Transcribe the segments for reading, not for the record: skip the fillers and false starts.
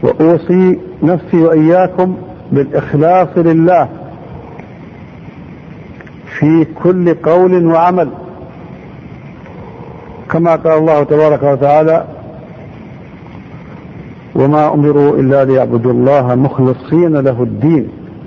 وأوصي نفسي وإياكم بالإخلاص لله في كل قول وعمل، كما قال الله تبارك وتعالى: وما أمروا إلا ليعبدوا الله مخلصين له الدين.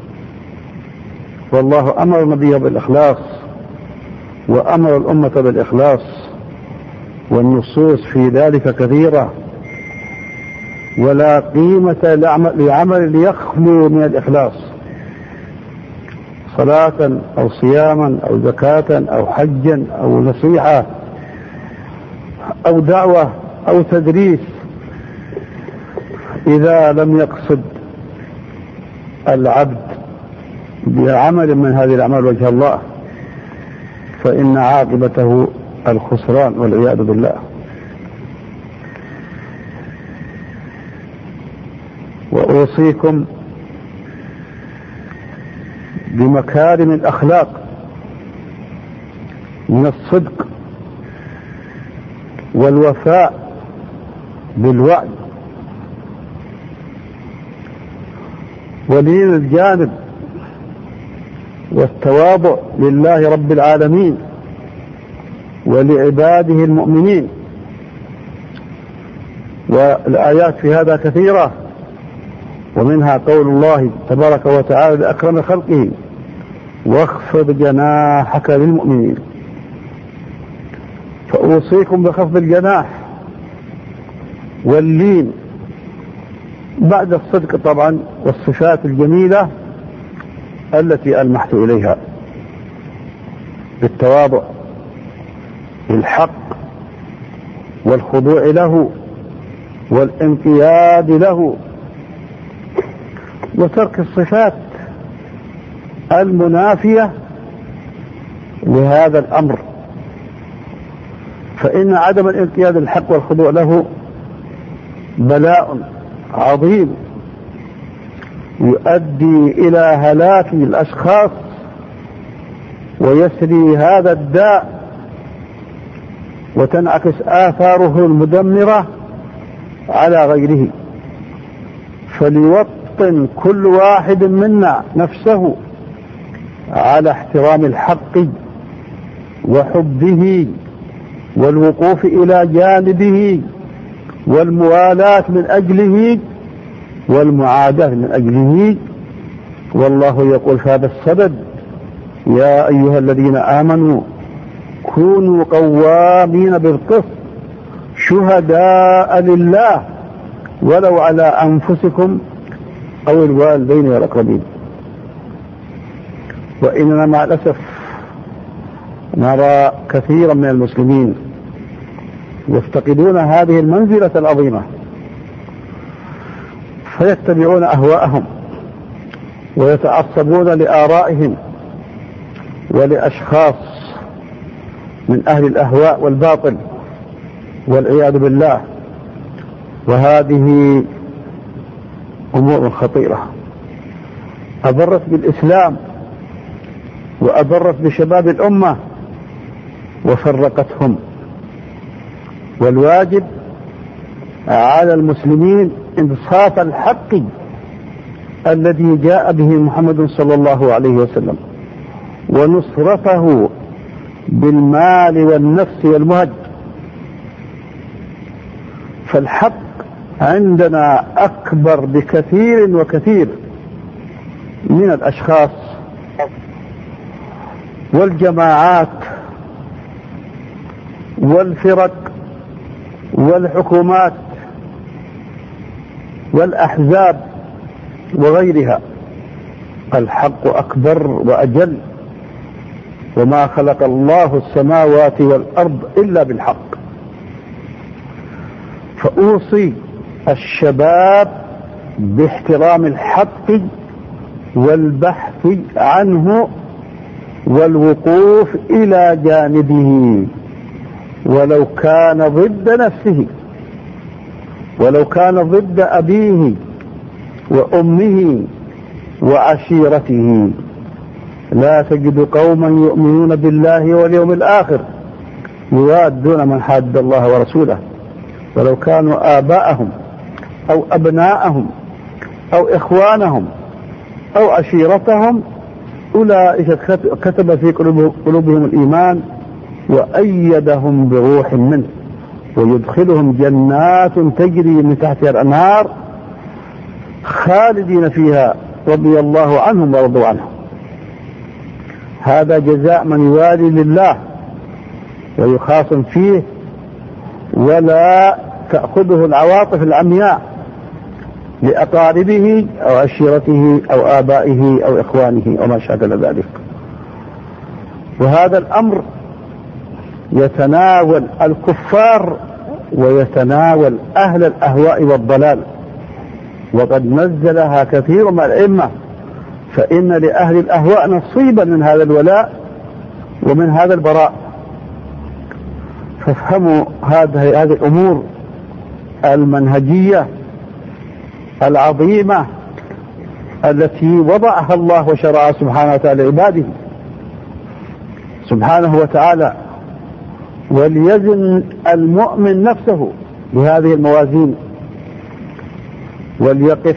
والله أمر نبيه بالإخلاص وأمر الأمة بالإخلاص، والنصوص في ذلك كثيرة، ولا قيمة لعمل يخلو من الإخلاص، صلاة أو صياما أو زكاة أو حجا أو نصيحة أو دعوة أو تدريس، إذا لم يقصد العبد بعمل من هذه الأعمال وجه الله فإن عاقبته الخسران والعياذ بالله. وأوصيكم بمكارم الأخلاق من الصدق والوفاء بالوعد ولين الجانب والتواضع لله رب العالمين ولعباده المؤمنين. والآيات في هذا كثيرة، ومنها قول الله تبارك وتعالى لأكرم خلقه: واخفض جناحك للمؤمنين. فأوصيكم بخفض الجناح واللين بعد الصدق طبعا والصفات الجميلة التي ألمحت إليها، بالتواضع بالحق والخضوع له والانقياد له، وترك الصفات المنافية لهذا الأمر، فإن عدم الانقياد للحق والخضوع له بلاء عظيم يؤدي إلى هلاك الأشخاص ويسري هذا الداء وتنعكس آثاره المدمرة على غيره. فليوطن كل واحد منا نفسه على احترام الحق وحبه والوقوف إلى جانبه والموالاة من أجله والمعاداة من أجله. والله يقول في هذا السبب: يا أيها الذين آمنوا كونوا قوامين بالقسط شهداء لله ولو على أنفسكم أو الوالدين والأقربين. وإننا مع الأسف نرى كثيرا من المسلمين يفتقدون هذه المنزلة العظيمة، فيتبعون أهواءهم ويتعصبون لآرائهم ولأشخاص من أهل الأهواء والباطل والعياذ بالله. وهذه أمور خطيرة أضرت بالإسلام وأضرت بشباب الأمة وفرقتهم. والواجب على المسلمين إنصاف الحق الذي جاء به محمد صلى الله عليه وسلم ونصرته بالمال والنفس والمهج. فالحق عندنا أكبر بكثير وكثير من الأشخاص والجماعات والفرق والحكومات والأحزاب وغيرها. الحق أكبر وأجل، وما خلق الله السماوات والأرض إلا بالحق. فأوصي الشباب باحترام الحق والبحث عنه والوقوف إلى جانبه ولو كان ضد نفسه، ولو كان ضد أبيه وأمه وعشيرته. لا تجد قوما يؤمنون بالله واليوم الآخر يوادون من حاد الله ورسوله ولو كانوا آباءهم أو أبناءهم أو إخوانهم أو عشيرتهم، أولئك كتب في قلوبهم الإيمان وأيدهم بروح منه ويدخلهم جنات تجري من تحتها الأنهار خالدين فيها رضي الله عنهم ورضوا عنه. هذا جزاء من يوالي لله ويخاصم فيه ولا تأخذه العواطف العمياء لأقاربه أو عشيرته أو آبائه أو إخوانه أو ما شاكل ذلك. وهذا الأمر يتناول الكفار ويتناول أهل الأهواء والضلال، وقد نزلها كثير من الأئمة، فإن لأهل الأهواء نصيبا من هذا الولاء ومن هذا البراء. فافهموا هذه الأمور المنهجية العظيمة التي وضعها الله وشرعها سبحانه وتعالى لعباده سبحانه وتعالى، وليزن المؤمن نفسه بهذه الموازين وليقف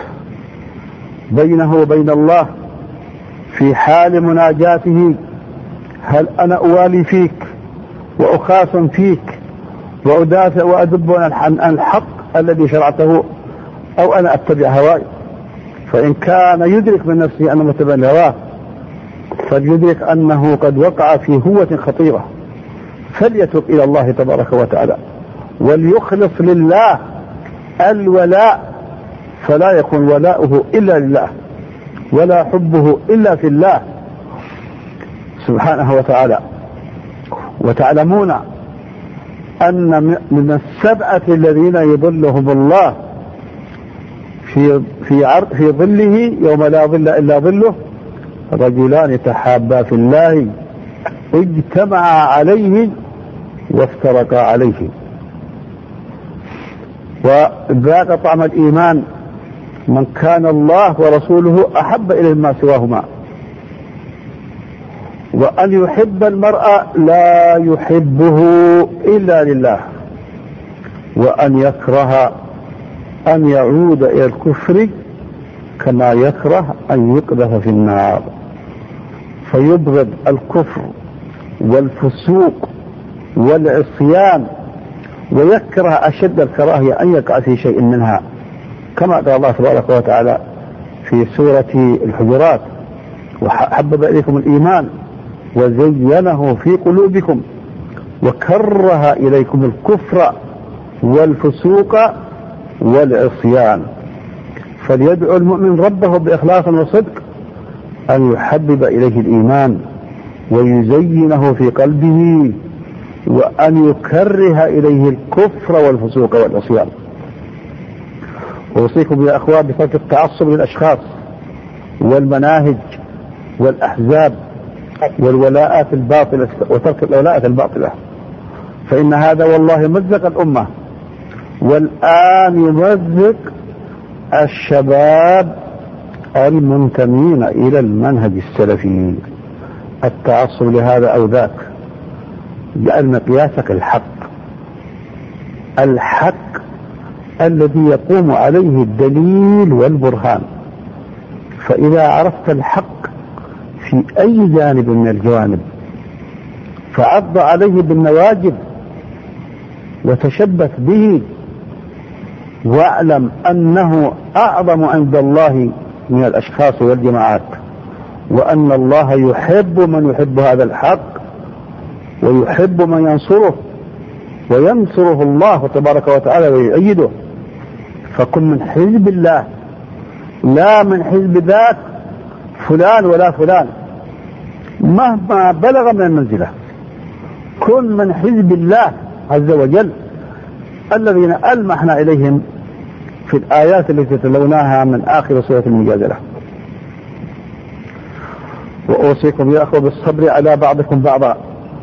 بينه وبين الله في حال مناجاته: هل أنا أوالي فيك وأخاصم فيك وأدافع وأدب عن الحق الذي شرعته، أو أنا أتبع هواي؟ فإن كان يدرك من نفسه أنه متبع الهواه فليدرك أنه قد وقع في هوة خطيرة، فليتوب إلى الله تبارك وتعالى وليخلص لله الولاء، فلا يكون ولاؤه إلا لله ولا حبه إلا في الله سبحانه وتعالى. وتعلمون أن من السبعة الذين يظلهم الله في ظله يوم لا ظل إلا ظله: رجلان تحابا في الله اجتمعا عليه وافترقا عليه. وذاق طعم الإيمان من كان الله ورسوله أحب إليه ما سواهما. وأن يحب المرء لا يحبه إلا لله، وأن يكره أن يعود إلى الكفر كما يكره أن يقذف في النار، فيبغض الكفر والفسوق والعصيان ويكره أشد الكراهية أن يقع في شيء منها، كما قال الله تبارك وتعالى في سورة الحجرات: وحبب إليكم الإيمان وزينه في قلوبكم وكره إليكم الكفر والفسوق والعصيان. فليدعو المؤمن ربه بإخلاص وصدق أن يحبب إليه الإيمان ويزينه في قلبه، وأن يكره إليه الكفر والفسوق والعصيان. أوصيكم يا أخوان بترك التعصب للأشخاص والمناهج والأحزاب والولاءات الباطلة، وترك الولاءات الباطلة، فإن هذا والله مزق الأمة، والآن يمزق الشباب المنتمين إلى المنهج السلفي. التعصب لهذا أو ذاك، لأن مقياسك الحق الذي يقوم عليه الدليل والبرهان. فإذا عرفت الحق في أي جانب من الجوانب فعض عليه بالنواجذ وتشبث به، واعلم أنه أعظم عند الله من الأشخاص والجماعات، وأن الله يحب من يحب هذا الحق ويحب من ينصره، وينصره الله تبارك وتعالى ويؤيده. فكن من حزب الله لا من حزب ذاك فلان ولا فلان مهما بلغ من المنزلة. كن من حزب الله عز وجل الذين ألمحنا إليهم في الآيات التي تلوناها من آخر سورة المجادلة. وأوصيكم يا أخوة بالصبر على بعضكم بعضا،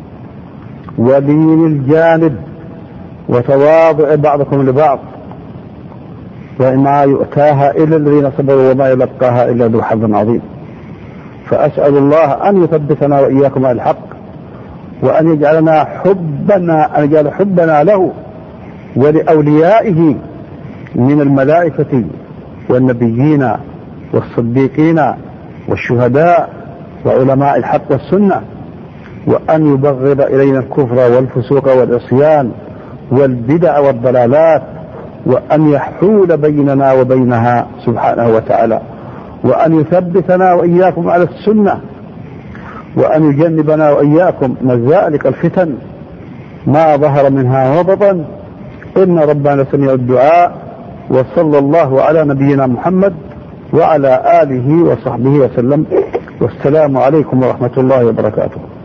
ولين الجانب، وتواضع بعضكم لبعض، وما يؤتاها إلا الذين صبروا وما يلقاها إلا ذو حظ عظيم. فأسأل الله أن يثبتنا وإياكم على الحق، وأن يجعل حبنا له ولأوليائه من الملائكة والنبيين والصديقين والشهداء وعلماء الحق والسنة، وأن يبغض إلينا الكفر والفسوق والعصيان والبدع والضلالات، وأن يحول بيننا وبينها سبحانه وتعالى، وأن يثبتنا وإياكم على السنة، وأن يجنبنا وإياكم مزالق الفتن ما ظهر منها وبطن، إن ربنا سميع الدعاء. وصلى الله على نبينا محمد وعلى آله وصحبه وسلم، والسلام عليكم ورحمة الله وبركاته.